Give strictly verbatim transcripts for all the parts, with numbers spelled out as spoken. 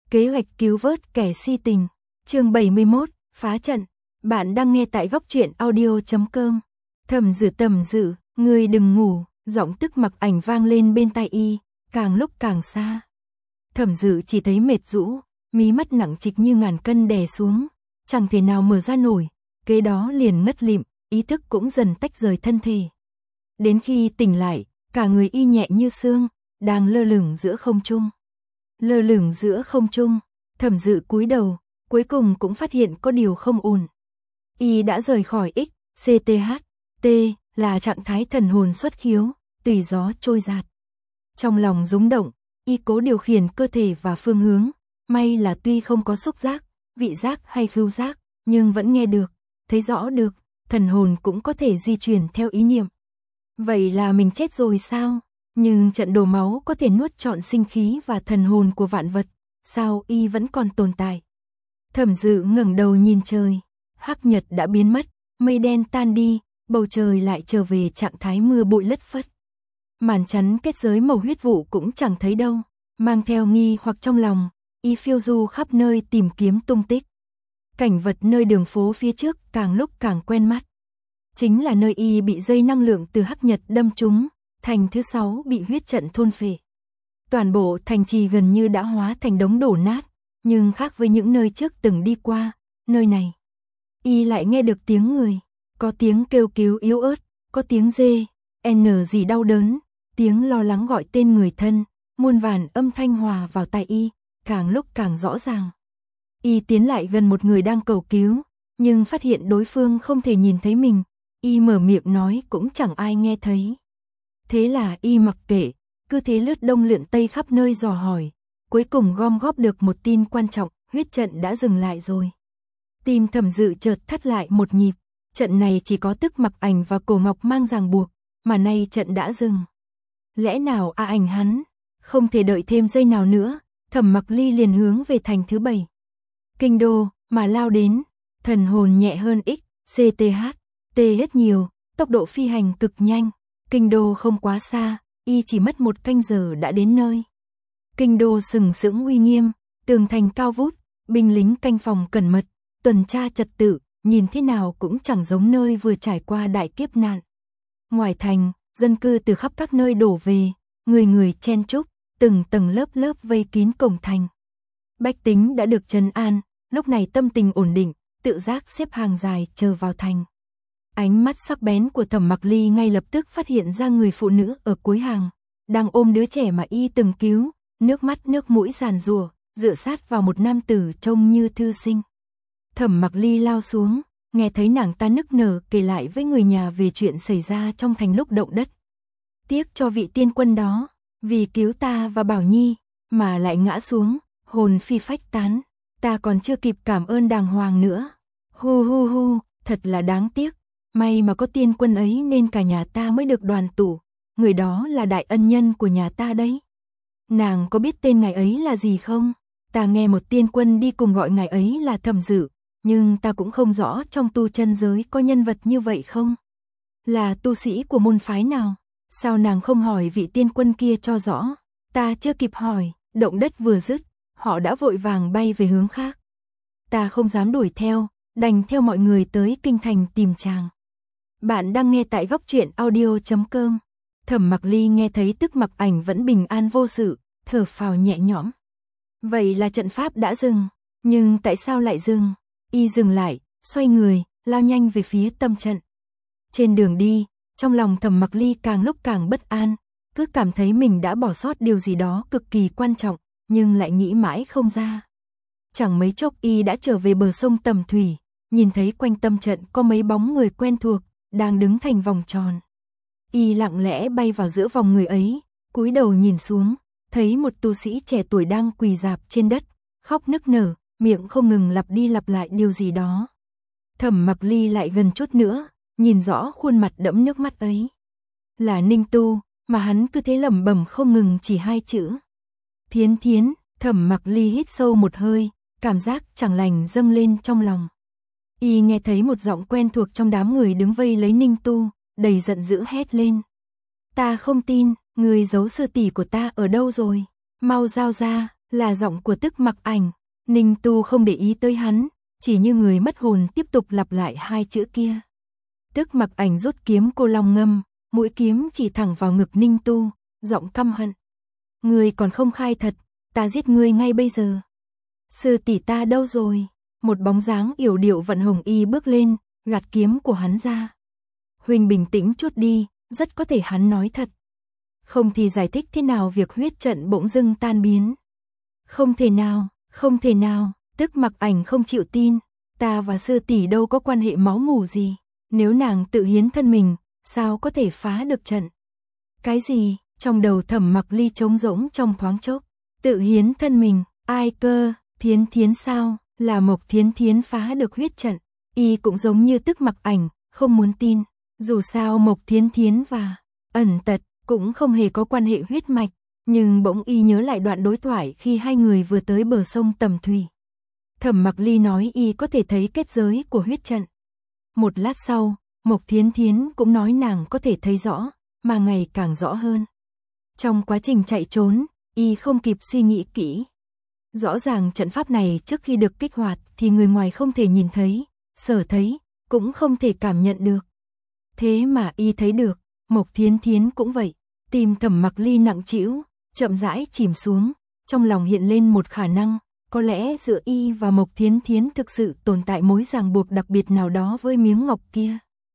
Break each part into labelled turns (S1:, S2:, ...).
S1: Kế hoạch cứu vớt kẻ si tình. Chương bảy mươi mốt, phá trận. Bạn đang nghe tại góc truyện audio chấm com. Thẩm Dự Thẩm Dự, ngươi đừng ngủ, giọng Tức Mặc Ảnh vang lên bên tai y, càng lúc càng xa. Thẩm Dự chỉ thấy mệt rũ, mí mắt nặng trịch như ngàn cân đè xuống, chẳng thể nào mở ra nổi, kế đó liền ngất lịm, ý thức cũng dần tách rời thân thể. Đến khi tỉnh lại, cả người y nhẹ như sương, đang lơ lửng giữa không trung. Lơ lửng giữa không trung, Thẩm Dự cúi đầu, cuối cùng cũng phát hiện có điều không ổn. Y đã rời khỏi X, C T H, T, là trạng thái thần hồn xuất khiếu, tùy gió trôi giạt. Trong lòng rúng động, y cố điều khiển cơ thể và phương hướng, may là tuy không có xúc giác, vị giác hay khứu giác, nhưng vẫn nghe được, thấy rõ được, thần hồn cũng có thể di chuyển theo ý niệm. Vậy là mình chết rồi sao? Nhưng trận đổ máu có thể nuốt trọn sinh khí và thần hồn của vạn vật, sao y vẫn còn tồn tại? Thẩm Dự ngẩng đầu nhìn trời, hắc nhật đã biến mất, mây đen tan đi, bầu trời lại trở về trạng thái mưa bụi lất phất. Màn chắn kết giới màu huyết vụ cũng chẳng thấy đâu, mang theo nghi hoặc trong lòng, y phiêu du khắp nơi tìm kiếm tung tích. Cảnh vật nơi đường phố phía trước càng lúc càng quen mắt. Chính là nơi y bị dây năng lượng từ hắc nhật đâm trúng, thành thứ sáu bị huyết trận thôn phệ. Toàn bộ thành trì gần như đã hóa thành đống đổ nát, nhưng khác với những nơi trước từng đi qua, nơi này y lại nghe được tiếng người, có tiếng kêu cứu yếu ớt, có tiếng dê, n gì đau đớn, tiếng lo lắng gọi tên người thân, muôn vàn âm thanh hòa vào tai y, càng lúc càng rõ ràng. Y tiến lại gần một người đang cầu cứu, nhưng phát hiện đối phương không thể nhìn thấy mình, y mở miệng nói cũng chẳng ai nghe thấy. Thế là y mặc kệ, cứ thế lướt đông lượn tây khắp nơi dò hỏi, cuối cùng gom góp được một tin quan trọng, huyết trận đã dừng lại rồi. Tim Thẩm Dự chợt thắt lại một nhịp, trận này chỉ có Tức Mặc Ảnh và Cổ Ngọc mang ràng buộc, mà nay trận đã dừng. Lẽ nào a ảnh hắn? Không thể đợi thêm giây nào nữa, Thẩm Mặc Ly liền hướng về thành thứ bảy. Kinh đô, mà lao đến, thần hồn nhẹ hơn X, C T H, T hết nhiều, tốc độ phi hành cực nhanh. Kinh đô không quá xa, y chỉ mất một canh giờ đã đến nơi. Kinh đô sừng sững uy nghiêm, tường thành cao vút, binh lính canh phòng cẩn mật, tuần tra trật tự, nhìn thế nào cũng chẳng giống nơi vừa trải qua đại kiếp nạn. Ngoài thành, dân cư từ khắp các nơi đổ về, người người chen chúc, từng tầng lớp lớp vây kín cổng thành. Bách tính đã được trấn an, lúc này tâm tình ổn định, tự giác xếp hàng dài chờ vào thành. Ánh mắt sắc bén của Thẩm Mặc Ly ngay lập tức phát hiện ra người phụ nữ ở cuối hàng, đang ôm đứa trẻ mà y từng cứu, nước mắt nước mũi giàn giụa, dựa sát vào một nam tử trông như thư sinh. Thẩm Mặc Ly lao xuống, nghe thấy nàng ta nức nở kể lại với người nhà về chuyện xảy ra trong thành lúc động đất. Tiếc cho vị tiên quân đó, vì cứu ta và Bảo Nhi, mà lại ngã xuống, hồn phi phách tán, ta còn chưa kịp cảm ơn đàng hoàng nữa. Hu hu hu, thật là đáng tiếc. May mà có tiên quân ấy nên cả nhà ta mới được đoàn tụ, người đó là đại ân nhân của nhà ta đấy. Nàng có biết tên ngài ấy là gì không? Ta nghe một tiên quân đi cùng gọi ngài ấy là Thẩm Dự, nhưng ta cũng không rõ trong tu chân giới có nhân vật như vậy không? Là tu sĩ của môn phái nào? Sao nàng không hỏi vị tiên quân kia cho rõ? Ta chưa kịp hỏi, động đất vừa dứt, họ đã vội vàng bay về hướng khác. Ta không dám đuổi theo, đành theo mọi người tới kinh thành tìm chàng. Bạn đang nghe tại góc truyện audio chấm com. Thẩm Mặc Ly nghe thấy Tức Mặc Ảnh vẫn bình an vô sự, thở phào nhẹ nhõm. Vậy là trận pháp đã dừng, nhưng tại sao lại dừng? Y dừng lại, xoay người, lao nhanh về phía tâm trận. Trên đường đi, trong lòng Thẩm Mặc Ly càng lúc càng bất an, cứ cảm thấy mình đã bỏ sót điều gì đó cực kỳ quan trọng, nhưng lại nghĩ mãi không ra. Chẳng mấy chốc y đã trở về bờ sông Tầm Thủy, nhìn thấy quanh tâm trận có mấy bóng người quen thuộc, đang đứng thành vòng tròn. Y lặng lẽ bay vào giữa vòng người ấy, cúi đầu nhìn xuống, thấy một tu sĩ trẻ tuổi đang quỳ rạp trên đất, khóc nức nở, miệng không ngừng lặp đi lặp lại điều gì đó. Thẩm Mặc Ly lại gần chút nữa, nhìn rõ khuôn mặt đẫm nước mắt ấy. Là Ninh Tu, mà hắn cứ thế lẩm bẩm không ngừng chỉ hai chữ. Thiến Thiến. Thẩm Mặc Ly hít sâu một hơi, cảm giác chẳng lành dâng lên trong lòng. Y nghe thấy một giọng quen thuộc trong đám người đứng vây lấy Ninh Tu, đầy giận dữ hét lên. Ta không tin, người giấu sư tỷ của ta ở đâu rồi? Mau giao ra, Là giọng của Tức Mặc Ảnh. Ninh Tu không để ý tới hắn, chỉ như người mất hồn tiếp tục lặp lại hai chữ kia. Tức Mặc Ảnh rút kiếm cô long ngâm, mũi kiếm chỉ thẳng vào ngực Ninh Tu, giọng căm hận. Ngươi còn không khai thật, ta giết ngươi ngay bây giờ. Sư tỷ ta đâu rồi? Một bóng dáng yểu điệu vận hồng y bước lên, gạt kiếm của hắn ra. Huynh bình tĩnh chút đi, rất có thể hắn nói thật. Không thì giải thích thế nào việc huyết trận bỗng dưng tan biến. Không thể nào, không thể nào, Tức Mặc Ảnh không chịu tin. Ta và sư tỷ đâu có quan hệ máu mủ gì. Nếu nàng tự hiến thân mình, sao có thể phá được trận? Cái gì? Trong đầu Thẩm Mặc Ly trống rỗng trong thoáng chốc. Tự hiến thân mình, ai cơ? Thiến Thiến sao? Là Mộc Thiến Thiến phá được huyết trận. Y cũng giống như Tức Mặc Ảnh, không muốn tin. Dù sao Mộc Thiến Thiến và Ẩn Tật cũng không hề có quan hệ huyết mạch, nhưng bỗng Y nhớ lại đoạn đối thoại khi hai người vừa tới bờ sông Tầm Thủy. Thẩm Mặc Ly nói Y có thể thấy kết giới của huyết trận. Một lát sau, Mộc Thiến Thiến cũng nói nàng có thể thấy rõ, mà ngày càng rõ hơn. Trong quá trình chạy trốn, Y không kịp suy nghĩ kỹ. Rõ ràng trận pháp này trước khi được kích hoạt thì người ngoài không thể nhìn thấy, sở thấy, cũng không thể cảm nhận được. Thế mà Y thấy được, Mộc Thiến Thiến cũng vậy. Tim Thẩm Mặc Ly nặng trĩu, chậm rãi chìm xuống, trong lòng hiện lên một khả năng, có lẽ giữa Y và Mộc Thiến Thiến thực sự tồn tại mối ràng buộc đặc biệt nào đó với miếng ngọc kia.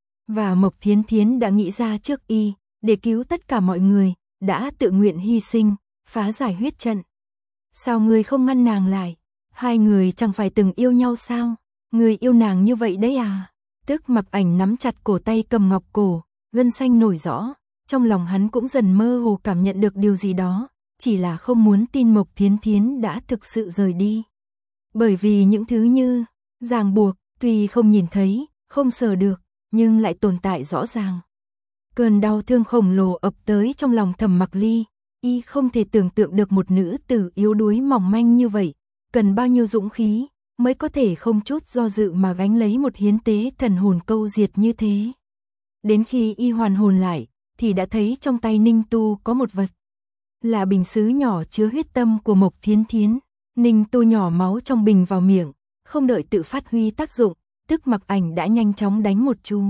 S1: Và Mộc Thiến Thiến đã nghĩ ra trước Y, để cứu tất cả mọi người, đã tự nguyện hy sinh, phá giải huyết trận. Sao ngươi không ngăn nàng lại? Hai người chẳng phải từng yêu nhau sao? Ngươi yêu nàng như vậy đấy à? Tức Mặc Ảnh nắm chặt cổ tay cầm ngọc cổ, gân xanh nổi rõ, trong lòng hắn cũng dần mơ hồ cảm nhận được điều gì đó, chỉ là không muốn tin Mộc Thiến Thiến đã thực sự rời đi. Bởi vì những thứ như ràng buộc, tuy không nhìn thấy, không sờ được, nhưng lại tồn tại rõ ràng. Cơn đau thương khổng lồ ập tới trong lòng Thẩm Mặc Ly, Y không thể tưởng tượng được một nữ tử yếu đuối mỏng manh như vậy, cần bao nhiêu dũng khí mới có thể không chút do dự mà gánh lấy một hiến tế thần hồn câu diệt như thế. Đến khi Y hoàn hồn lại, thì đã thấy trong tay Ninh Tu có một vật. Là bình sứ nhỏ chứa huyết tâm của Mộc Thiến Thiến. Ninh Tu nhỏ máu trong bình vào miệng, không đợi tự phát huy tác dụng, Tức Mặc Ảnh đã nhanh chóng đánh một chú.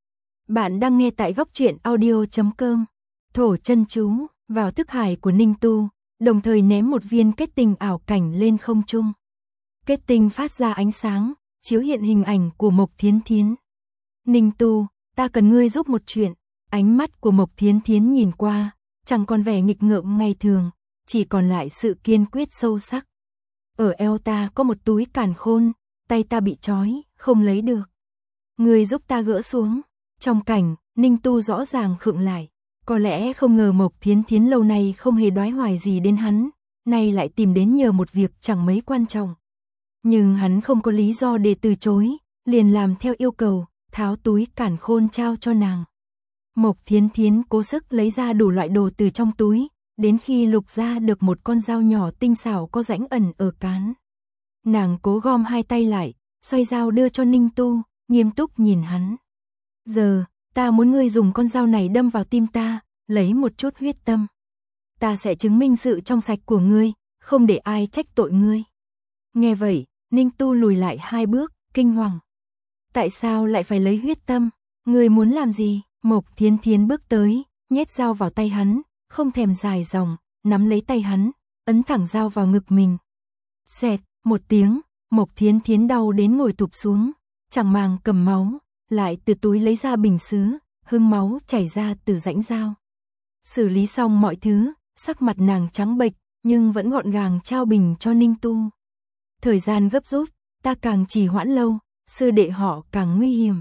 S1: Bạn đang nghe tại góc truyện audio chấm com. Thổ chân chú vào thức hải của Ninh Tu, đồng thời ném một viên kết tinh ảo cảnh lên không trung. Kết tinh phát ra ánh sáng, chiếu hiện hình ảnh của Mộc Thiến Thiến. Ninh Tu, ta cần ngươi giúp một chuyện. Ánh mắt của Mộc Thiến Thiến nhìn qua, chẳng còn vẻ nghịch ngợm ngày thường, chỉ còn lại sự kiên quyết sâu sắc. Ở eo ta có một túi càn khôn, tay ta bị trói, không lấy được. Ngươi giúp ta gỡ xuống. Trong cảnh, Ninh Tu rõ ràng khựng lại. Có lẽ không ngờ Mộc Thiến Thiến lâu nay không hề đoái hoài gì đến hắn, nay lại tìm đến nhờ một việc chẳng mấy quan trọng. Nhưng hắn không có lý do để từ chối, liền làm theo yêu cầu, tháo túi càn khôn trao cho nàng. Mộc Thiến Thiến cố sức lấy ra đủ loại đồ từ trong túi, đến khi lục ra được một con dao nhỏ tinh xảo có rãnh ẩn ở cán. Nàng cố gom hai tay lại, xoay dao đưa cho Ninh Tu, nghiêm túc nhìn hắn. Giờ, ta muốn ngươi dùng con dao này đâm vào tim ta, lấy một chút huyết tâm. Ta sẽ chứng minh sự trong sạch của ngươi, không để ai trách tội ngươi. Nghe vậy, Ninh Tu lùi lại hai bước, kinh hoàng. Tại sao lại phải lấy huyết tâm? Ngươi muốn làm gì? Mộc Thiến Thiến bước tới, nhét dao vào tay hắn, không thèm dài dòng, nắm lấy tay hắn, ấn thẳng dao vào ngực mình. Xẹt, một tiếng, Mộc Thiến Thiến đau đến ngồi thụp xuống, chẳng màng cầm máu, lại từ túi lấy ra bình sứ, hương máu chảy ra từ rãnh dao. Xử lý xong mọi thứ, sắc mặt nàng trắng bệch, nhưng vẫn gọn gàng trao bình cho Ninh Tu. Thời gian gấp rút, ta càng trì hoãn lâu, sư đệ họ càng nguy hiểm.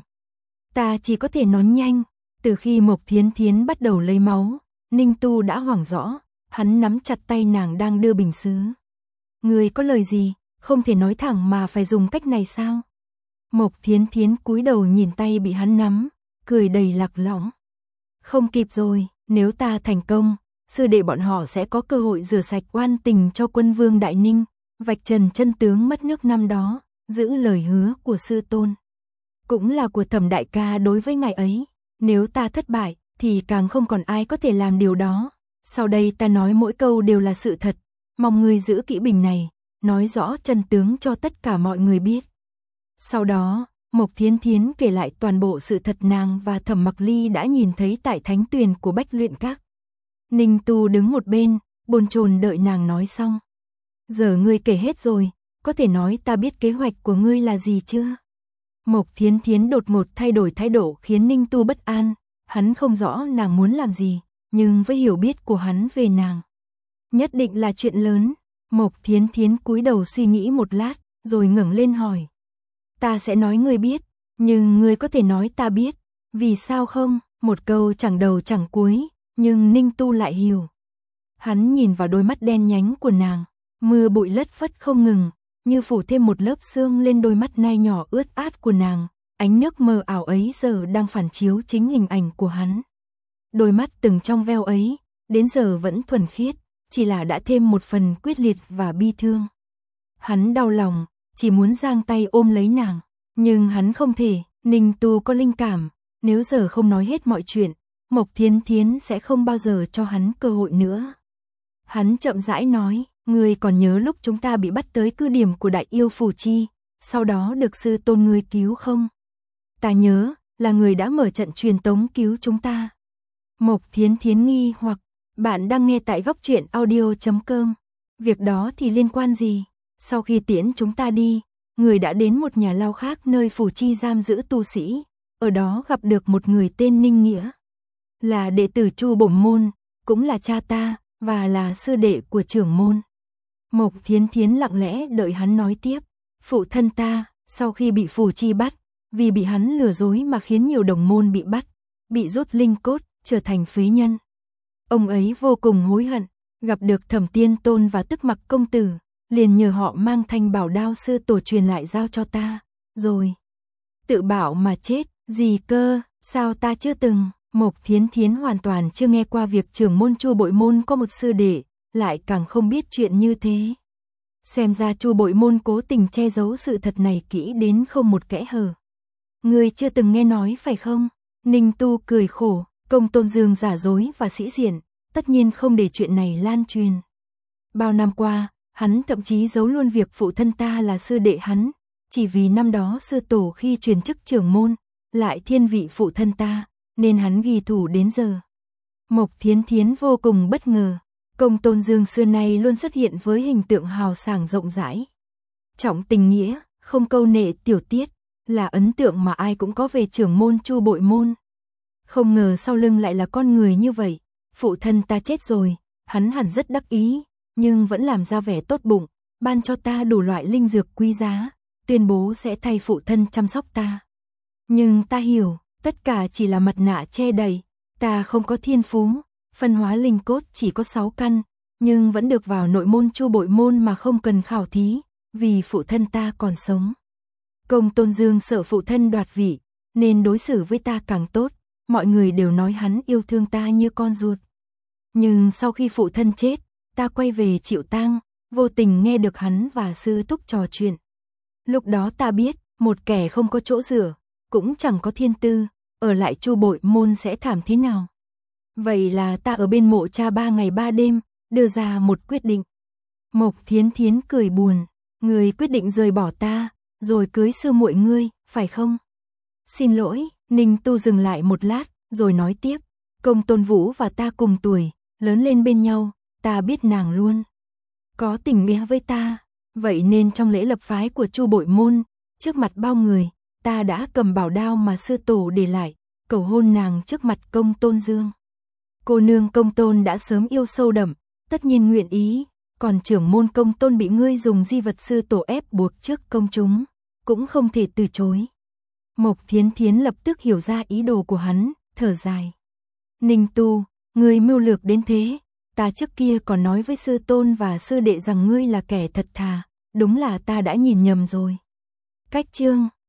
S1: Ta chỉ có thể nói nhanh. Từ khi Mộc Thiến Thiến bắt đầu lấy máu, Ninh Tu đã hoảng rõ, hắn nắm chặt tay nàng đang đưa bình sứ. Ngươi có lời gì, không thể nói thẳng mà phải dùng cách này sao? Mộc Thiến Thiến cúi đầu nhìn tay bị hắn nắm, cười đầy lạc lõng. Không kịp rồi, nếu ta thành công, sư đệ bọn họ sẽ có cơ hội rửa sạch oan tình cho quân vương Đại Ninh, vạch trần chân tướng mất nước năm đó, giữ lời hứa của sư tôn. Cũng là của Thẩm đại ca đối với ngài ấy. Nếu ta thất bại, thì càng không còn ai có thể làm điều đó. Sau đây ta nói mỗi câu đều là sự thật, mong ngươi giữ kỹ bình này, nói rõ chân tướng cho tất cả mọi người biết. Sau đó, Mộc Thiến Thiến kể lại toàn bộ sự thật nàng và Thẩm Mặc Ly đã nhìn thấy tại thánh tuyền của Bách Luyện Các. Ninh Tu đứng một bên, bồn chồn đợi nàng nói xong. Giờ ngươi kể hết rồi, có thể nói ta biết kế hoạch của ngươi là gì chưa? Mộc Thiến Thiến đột ngột thay đổi thái độ khiến Ninh Tu bất an, hắn không rõ nàng muốn làm gì, nhưng với hiểu biết của hắn về nàng, nhất định là chuyện lớn. Mộc Thiến Thiến cúi đầu suy nghĩ một lát, rồi ngẩng lên hỏi. Ta sẽ nói ngươi biết, nhưng ngươi có thể nói ta biết, vì sao không? Một câu chẳng đầu chẳng cuối, nhưng Ninh Tu lại hiểu. Hắn nhìn vào đôi mắt đen nhánh của nàng, mưa bụi lất phất không ngừng, như phủ thêm một lớp sương lên đôi mắt nai nhỏ ướt át của nàng, ánh nước mờ ảo ấy giờ đang phản chiếu chính hình ảnh của hắn. Đôi mắt từng trong veo ấy, đến giờ vẫn thuần khiết, chỉ là đã thêm một phần quyết liệt và bi thương. Hắn đau lòng, chỉ muốn giang tay ôm lấy nàng, nhưng hắn không thể. Ninh Tu có linh cảm, nếu giờ không nói hết mọi chuyện, Mộc Thiến Thiến sẽ không bao giờ cho hắn cơ hội nữa. Hắn chậm rãi nói, ngươi còn nhớ lúc chúng ta bị bắt tới cứ điểm của Đại Yêu Phù Chi, sau đó được sư tôn ngươi cứu không? Ta nhớ, là người đã mở trận truyền tống cứu chúng ta. Mộc Thiến Thiến nghi hoặc, bạn đang nghe tại góc truyện audio chấm com. Việc đó thì liên quan gì? Sau khi tiễn chúng ta đi, người đã đến một nhà lao khác nơi Phù Chi giam giữ tu sĩ, ở đó gặp được một người tên Ninh Nghĩa. Là đệ tử Chu Bổn Môn, cũng là cha ta, và là sư đệ của trưởng môn. Mộc Thiến Thiến lặng lẽ đợi hắn nói tiếp. Phụ thân ta, sau khi bị Phù Chi bắt, vì bị hắn lừa dối mà khiến nhiều đồng môn bị bắt, bị rút linh cốt, trở thành phế nhân. Ông ấy vô cùng hối hận, gặp được Thẩm Tiên Tôn và Tức Mặc công tử, liền nhờ họ mang thanh bảo đao sư tổ truyền lại giao cho ta, rồi tự bảo mà chết. Gì cơ, sao ta chưa từng? Mộc Thiến Thiến hoàn toàn chưa nghe qua việc trưởng môn Chu Bội Môn có một sư đệ, lại càng không biết chuyện như thế. Xem ra Chu Bội Môn cố tình che giấu sự thật này kỹ đến không một kẽ hở. Ngươi chưa từng nghe nói phải không? Ninh Tu cười khổ, Công Tôn Dương giả dối và sĩ diện, tất nhiên không để chuyện này lan truyền. Bao năm qua, hắn thậm chí giấu luôn việc phụ thân ta là sư đệ hắn, chỉ vì năm đó sư tổ khi truyền chức trưởng môn, lại thiên vị phụ thân ta, nên hắn ghi thủ đến giờ. Mộc Thiến Thiến vô cùng bất ngờ, Công Tôn Dương xưa nay luôn xuất hiện với hình tượng hào sảng rộng rãi, trọng tình nghĩa, không câu nệ tiểu tiết, là ấn tượng mà ai cũng có về trưởng môn Chu Bội Môn. Không ngờ sau lưng lại là con người như vậy. Phụ thân ta chết rồi, hắn hẳn rất đắc ý, nhưng vẫn làm ra vẻ tốt bụng, ban cho ta đủ loại linh dược quý giá, tuyên bố sẽ thay phụ thân chăm sóc ta. Nhưng ta hiểu, tất cả chỉ là mặt nạ che đậy, ta không có thiên phú, phân hóa linh cốt chỉ có sáu căn, nhưng vẫn được vào nội môn Chu Bội Môn mà không cần khảo thí, vì phụ thân ta còn sống. Công Tôn Dương sợ phụ thân đoạt vị, nên đối xử với ta càng tốt, mọi người đều nói hắn yêu thương ta như con ruột. Nhưng sau khi phụ thân chết, ta quay về chịu tang, vô tình nghe được hắn và sư thúc trò chuyện. Lúc đó ta biết, một kẻ không có chỗ dựa, cũng chẳng có thiên tư, ở lại Chu Bội Môn sẽ thảm thế nào. Vậy là ta ở bên mộ cha ba ngày ba đêm, đưa ra một quyết định. Mộc Thiến Thiến cười buồn, người quyết định rời bỏ ta, rồi cưới sư muội ngươi, phải không? Xin lỗi, Ninh Tu dừng lại một lát, rồi nói tiếp. Công Tôn Vũ và ta cùng tuổi, lớn lên bên nhau, ta biết nàng luôn có tình nghĩa với ta, vậy nên trong lễ lập phái của Chu Bội Môn, trước mặt bao người, ta đã cầm bảo đao mà sư tổ để lại, cầu hôn nàng trước mặt Công Tôn Dương. Cô nương Công Tôn đã sớm yêu sâu đậm, tất nhiên nguyện ý, còn trưởng môn Công Tôn bị ngươi dùng di vật sư tổ ép buộc trước công chúng, cũng không thể từ chối. Mộc Thiến Thiến lập tức hiểu ra ý đồ của hắn, thở dài. Ninh Tu, ngươi mưu lược đến thế, ta trước kia còn nói với sư tôn và sư đệ rằng ngươi là kẻ thật thà, đúng là ta đã nhìn nhầm rồi. Cách chương